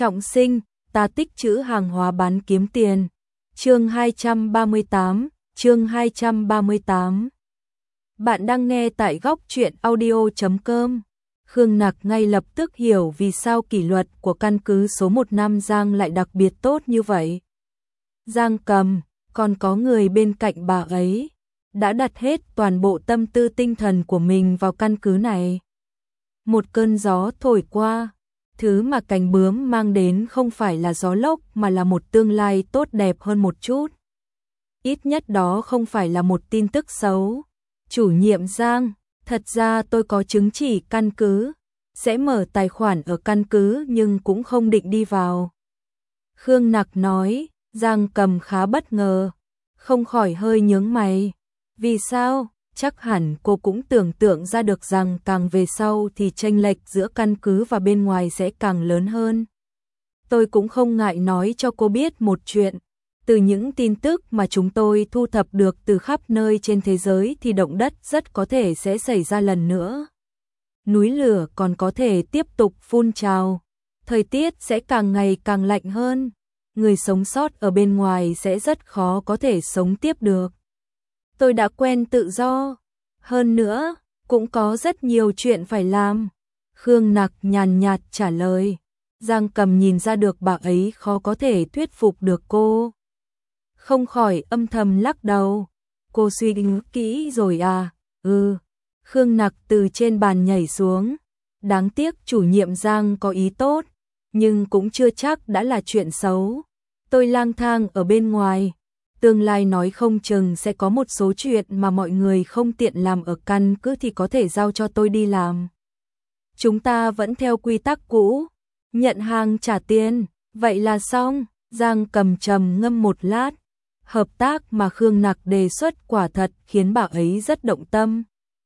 Trọng sinh, ta tích trữ hàng hóa bán kiếm tiền. Chương 238, chương 238. Bạn đang nghe tại góc truyện audio.com. Khương Nặc ngay lập tức hiểu vì sao kỷ luật của căn cứ số 1 Nam Giang lại đặc biệt tốt như vậy. Giang Cầm, còn có người bên cạnh bà ấy, đã đặt hết toàn bộ tâm tư tinh thần của mình vào căn cứ này. Một cơn gió thổi qua, thứ mà cánh bướm mang đến không phải là gió lốc mà là một tương lai tốt đẹp hơn một chút. Ít nhất đó không phải là một tin tức xấu. Chủ nhiệm Giang, thật ra tôi có chứng chỉ căn cứ, sẽ mở tài khoản ở căn cứ nhưng cũng không định đi vào. Khương Nặc nói. Giang Cầm khá bất ngờ, không khỏi hơi nhướng mày. Vì sao? Chắc hẳn cô cũng tưởng tượng ra được rằng càng về sau thì chênh lệch giữa căn cứ và bên ngoài sẽ càng lớn hơn. Tôi cũng không ngại nói cho cô biết một chuyện. Từ những tin tức mà chúng tôi thu thập được từ khắp nơi trên thế giới thì động đất rất có thể sẽ xảy ra lần nữa. Núi lửa còn có thể tiếp tục phun trào. Thời tiết sẽ càng ngày càng lạnh hơn. Người sống sót ở bên ngoài sẽ rất khó có thể sống tiếp được. Tôi đã quen tự do. Hơn nữa, cũng có rất nhiều chuyện phải làm. Khương Nặc nhàn nhạt trả lời. Giang Cầm nhìn ra được bà ấy khó có thể thuyết phục được cô. Không khỏi âm thầm lắc đầu. Cô suy nghĩ kỹ rồi à? Khương Nặc từ trên bàn nhảy xuống. Đáng tiếc chủ nhiệm Giang có ý tốt, nhưng cũng chưa chắc đã là chuyện xấu. Tôi lang thang ở bên ngoài, tương lai nói không chừng sẽ có một số chuyện mà mọi người không tiện làm ở căn cứ thì có thể giao cho tôi đi làm. Chúng ta vẫn theo quy tắc cũ, nhận hàng trả tiền, vậy là xong. Giang Cầm trầm ngâm một lát, hợp tác mà Khương Nặc đề xuất quả thật khiến bà ấy rất động tâm.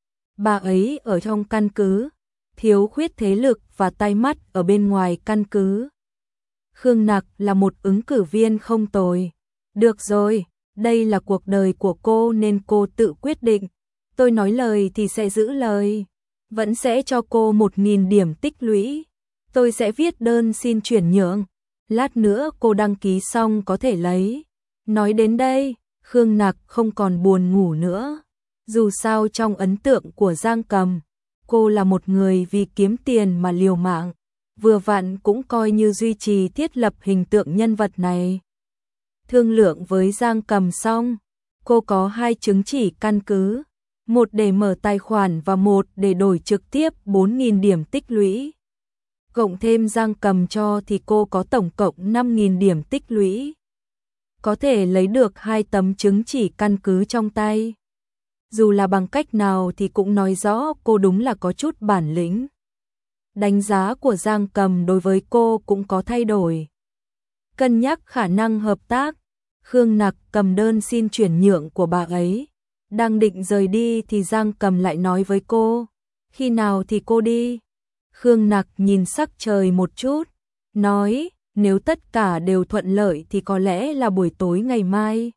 Bà ấy ở trong căn cứ, thiếu khuyết thế lực và tai mắt ở bên ngoài căn cứ. Khương Nặc là một ứng cử viên không tồi. Được rồi, đây là cuộc đời của cô nên cô tự quyết định. Tôi nói lời thì sẽ giữ lời. Vẫn sẽ cho cô 1.000 điểm tích lũy. Tôi sẽ viết đơn xin chuyển nhượng. Lát nữa cô đăng ký xong có thể lấy. Nói đến đây, Khương Nặc không còn buồn ngủ nữa. Dù sao trong ấn tượng của Giang Cầm, cô là một người vì kiếm tiền mà liều mạng. Vừa vặn cũng coi như duy trì thiết lập hình tượng nhân vật này. Thương lượng với Giang Cầm xong, cô có 2 chứng chỉ căn cứ, một để mở tài khoản và một để đổi trực tiếp 4.000 điểm tích lũy. Cộng thêm Giang Cầm cho thì cô có tổng cộng 5.000 điểm tích lũy. Có thể lấy được 2 tấm chứng chỉ căn cứ trong tay. Dù là bằng cách nào thì cũng nói rõ cô đúng là có chút bản lĩnh. Đánh giá của Giang Cầm đối với cô cũng có thay đổi. Cân nhắc khả năng hợp tác, Khương Nặc cầm đơn xin chuyển nhượng của bà ấy. Đang định rời đi thì Giang Cầm lại nói với cô, khi nào thì cô đi? Khương Nặc nhìn sắc trời một chút, nói, nếu tất cả đều thuận lợi thì có lẽ là buổi tối ngày mai.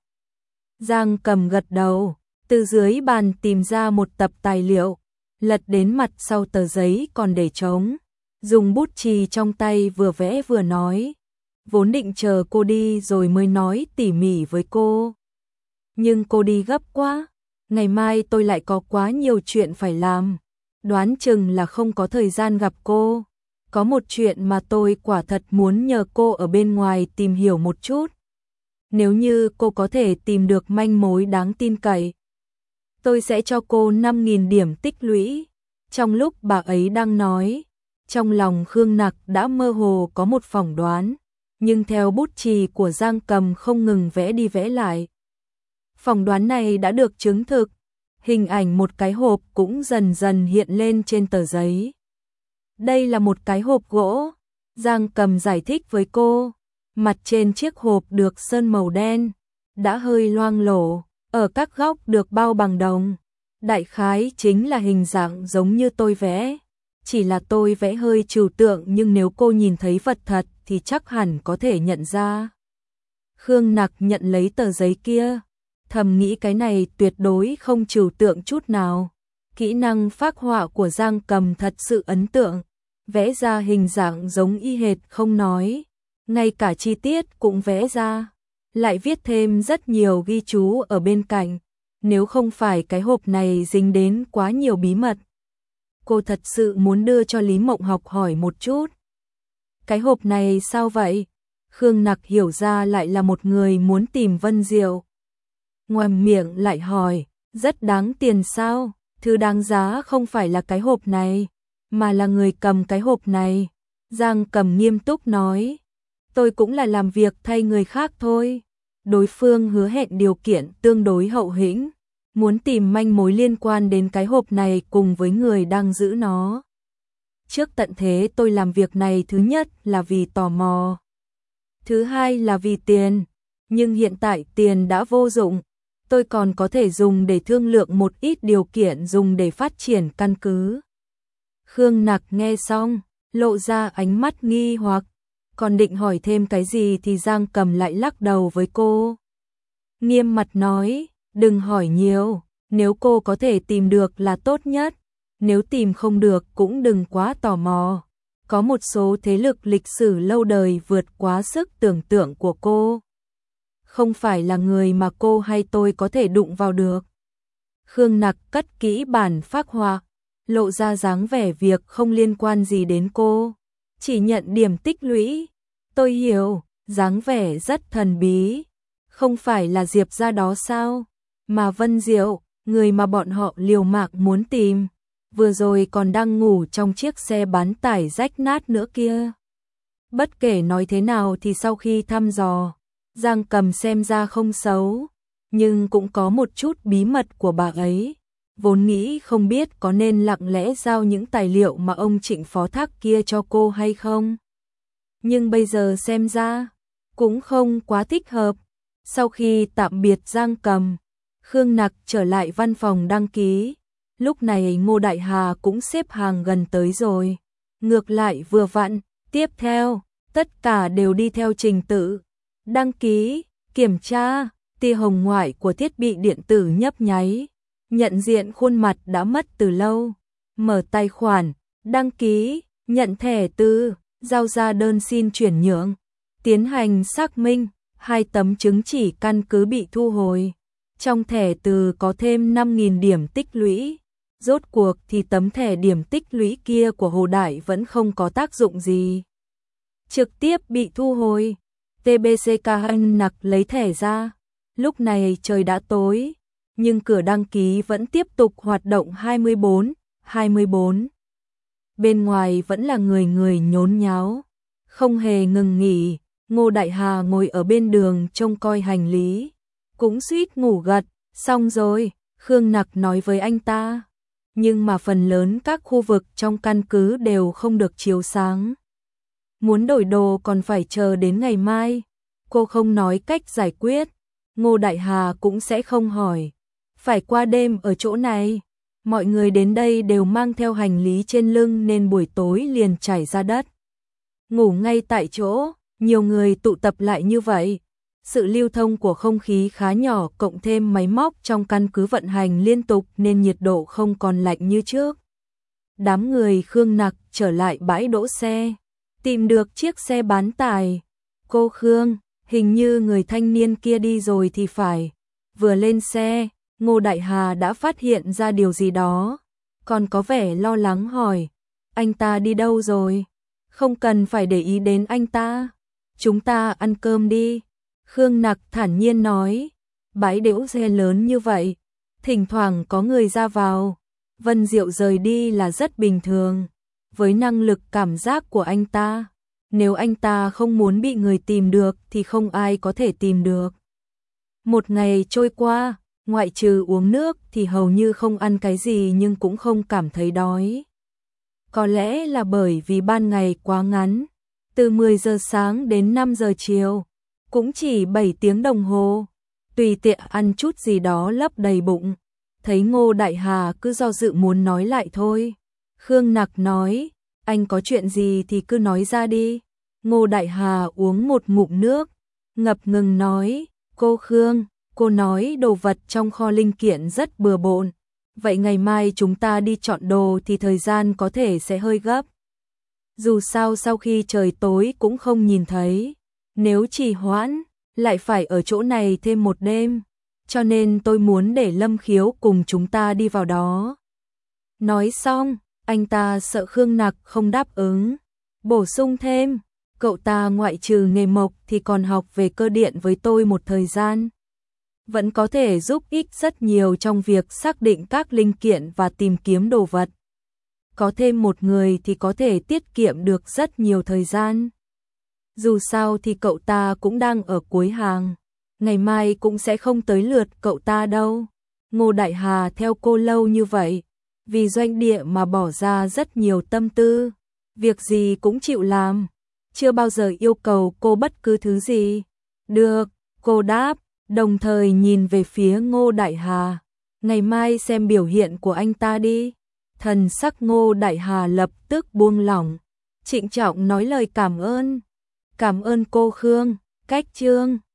Giang Cầm gật đầu, từ dưới bàn tìm ra một tập tài liệu. Lật đến mặt sau tờ giấy còn để trống, dùng bút chì trong tay vừa vẽ vừa nói. Vốn định chờ cô đi rồi mới nói tỉ mỉ với cô. Nhưng cô đi gấp quá, ngày mai tôi lại có quá nhiều chuyện phải làm. Đoán chừng là không có thời gian gặp cô. Có một chuyện mà tôi quả thật muốn nhờ cô ở bên ngoài tìm hiểu một chút. Nếu như cô có thể tìm được manh mối đáng tin cậy, tôi sẽ cho cô 5.000 điểm tích lũy. Trong lúc bà ấy đang nói, trong lòng Khương Nặc đã mơ hồ có một phỏng đoán, nhưng theo bút chì của Giang Cầm không ngừng vẽ đi vẽ lại. Phỏng đoán này đã được chứng thực, hình ảnh một cái hộp cũng dần dần hiện lên trên tờ giấy. Đây là một cái hộp gỗ, Giang Cầm giải thích với cô, mặt trên chiếc hộp được sơn màu đen, đã hơi loang lổ. Ở các góc được bao bằng đồng. Đại khái chính là hình dạng giống như tôi vẽ. Chỉ là tôi vẽ hơi trừu tượng nhưng nếu cô nhìn thấy vật thật thì chắc hẳn có thể nhận ra. Khương Nặc nhận lấy tờ giấy kia. Thầm nghĩ cái này tuyệt đối không trừu tượng chút nào. Kỹ năng phác họa của Giang Cầm thật sự ấn tượng. Vẽ ra hình dạng giống y hệt không nói. ngay cả chi tiết cũng vẽ ra, lại viết thêm rất nhiều ghi chú ở bên cạnh, nếu không phải cái hộp này dính đến quá nhiều bí mật. Cô thật sự muốn đưa cho Lý Mộng học hỏi một chút. Cái hộp này sao vậy? Khương Nặc hiểu ra lại là một người muốn tìm Vân Diệu. Ngoàm miệng lại hỏi, rất đáng tiền sao? Thứ đáng giá không phải là cái hộp này, mà là người cầm cái hộp này. Giang Cầm nghiêm túc nói, tôi cũng là làm việc thay người khác thôi. Đối phương hứa hẹn điều kiện tương đối hậu hĩnh, muốn tìm manh mối liên quan đến cái hộp này cùng với người đang giữ nó. Trước tận thế tôi làm việc này thứ nhất là vì tò mò, thứ hai là vì tiền, nhưng hiện tại tiền đã vô dụng, tôi còn có thể dùng để thương lượng một ít điều kiện dùng để phát triển căn cứ. Khương Nặc nghe xong, lộ ra ánh mắt nghi hoặc, còn định hỏi thêm cái gì thì Giang Cầm lại lắc đầu với cô. Nghiêm mặt nói, đừng hỏi nhiều, nếu cô có thể tìm được là tốt nhất, nếu tìm không được cũng đừng quá tò mò. Có một số thế lực lịch sử lâu đời vượt quá sức tưởng tượng của cô. Không phải là người mà cô hay tôi có thể đụng vào được. Khương Nặc cất kỹ bản phác họa, lộ ra dáng vẻ việc không liên quan gì đến cô, chỉ nhận điểm tích lũy. Tôi hiểu, dáng vẻ rất thần bí. Không phải là Diệp gia đó sao? Mà Vân Diệu, người mà bọn họ liều mạng muốn tìm, vừa rồi còn đang ngủ trong chiếc xe bán tải rách nát nữa kia. Bất kể nói thế nào thì sau khi thăm dò, Giang Cầm xem ra không xấu, nhưng cũng có một chút bí mật của bà ấy. Vốn nghĩ không biết có nên lặng lẽ giao những tài liệu mà ông Trịnh phó thác kia cho cô hay không. Nhưng bây giờ xem ra, cũng không quá thích hợp. Sau khi tạm biệt Giang Cầm, Khương Nặc trở lại văn phòng đăng ký. Lúc này Ngô Đại Hà cũng xếp hàng gần tới rồi. Ngược lại vừa vặn, tiếp theo, tất cả đều đi theo trình tự. Đăng ký, kiểm tra, tia hồng ngoại của thiết bị điện tử nhấp nháy. Nhận diện khuôn mặt đã mất từ lâu. Mở tài khoản, đăng ký, nhận thẻ từ, giao ra đơn xin chuyển nhượng. Tiến hành xác minh, 2 tấm chứng chỉ căn cứ bị thu hồi. Trong thẻ từ có thêm 5.000 điểm tích lũy. Rốt cuộc thì tấm thẻ điểm tích lũy kia của Hồ Đại vẫn không có tác dụng gì. Trực tiếp bị thu hồi. TBCK Nặc lấy thẻ ra. Lúc này trời đã tối, nhưng cửa đăng ký vẫn tiếp tục hoạt động 24. Bên ngoài vẫn là người nhốn nháo, không hề ngừng nghỉ. Ngô Đại Hà ngồi ở bên đường trông coi hành lý, cũng suýt ngủ gật. Xong rồi, Khương Nặc nói với anh ta. Nhưng mà phần lớn các khu vực trong căn cứ đều không được chiếu sáng. Muốn đổi đồ còn phải chờ đến ngày mai. Cô không nói cách giải quyết, Ngô Đại Hà cũng sẽ không hỏi. Phải qua đêm ở chỗ này. Mọi người đến đây đều mang theo hành lý trên lưng nên buổi tối liền trải ra đất. Ngủ ngay tại chỗ, nhiều người tụ tập lại như vậy. Sự lưu thông của không khí khá nhỏ cộng thêm máy móc trong căn cứ vận hành liên tục nên nhiệt độ không còn lạnh như trước. Đám người Khương Nặc trở lại bãi đỗ xe, tìm được chiếc xe bán tải. Cô Khương, hình như người thanh niên kia đi rồi thì phải. Vừa lên xe, Ngô Đại Hà đã phát hiện ra điều gì đó, còn có vẻ lo lắng hỏi, anh ta đi đâu rồi? Không cần phải để ý đến anh ta, chúng ta ăn cơm đi. Khương Nặc thản nhiên nói, bãi đỗ xe lớn như vậy, thỉnh thoảng có người ra vào, Vân Diệu rời đi là rất bình thường. Với năng lực cảm giác của anh ta, nếu anh ta không muốn bị người tìm được thì không ai có thể tìm được. Một ngày trôi qua, ngoại trừ uống nước thì hầu như không ăn cái gì nhưng cũng không cảm thấy đói. Có lẽ là bởi vì ban ngày quá ngắn, từ 10 giờ sáng đến 5 giờ chiều, cũng chỉ 7 tiếng đồng hồ, tùy tiện ăn chút gì đó lấp đầy bụng. Thấy Ngô Đại Hà cứ do dự muốn nói lại thôi. Khương Nặc nói, anh có chuyện gì thì cứ nói ra đi. Ngô Đại Hà uống một ngụm nước, ngập ngừng nói, cô Khương, cô nói đồ vật trong kho linh kiện rất bừa bộn. Vậy ngày mai chúng ta đi chọn đồ thì thời gian có thể sẽ hơi gấp. Dù sao sau khi trời tối cũng không nhìn thấy. nếu trì hoãn, lại phải ở chỗ này thêm một đêm, cho nên tôi muốn để Lâm Khiếu cùng chúng ta đi vào đó. Nói xong, anh ta sợ Khương Nặc không đáp ứng, bổ sung thêm, cậu ta ngoại trừ nghề mộc thì còn học về cơ điện với tôi một thời gian. Vẫn có thể giúp ích rất nhiều trong việc xác định các linh kiện và tìm kiếm đồ vật. Có thêm một người thì có thể tiết kiệm được rất nhiều thời gian. Dù sao thì cậu ta cũng đang ở cuối hàng, ngày mai cũng sẽ không tới lượt cậu ta đâu. Ngô Đại Hà theo cô lâu như vậy, vì doanh địa mà bỏ ra rất nhiều tâm tư, việc gì cũng chịu làm, chưa bao giờ yêu cầu cô bất cứ thứ gì. Được, cô đáp, đồng thời nhìn về phía Ngô Đại Hà. Ngày mai xem biểu hiện của anh ta đi. Thần sắc Ngô Đại Hà lập tức buông lỏng, trịnh trọng nói lời cảm ơn. Cảm ơn cô Khương, cách chương.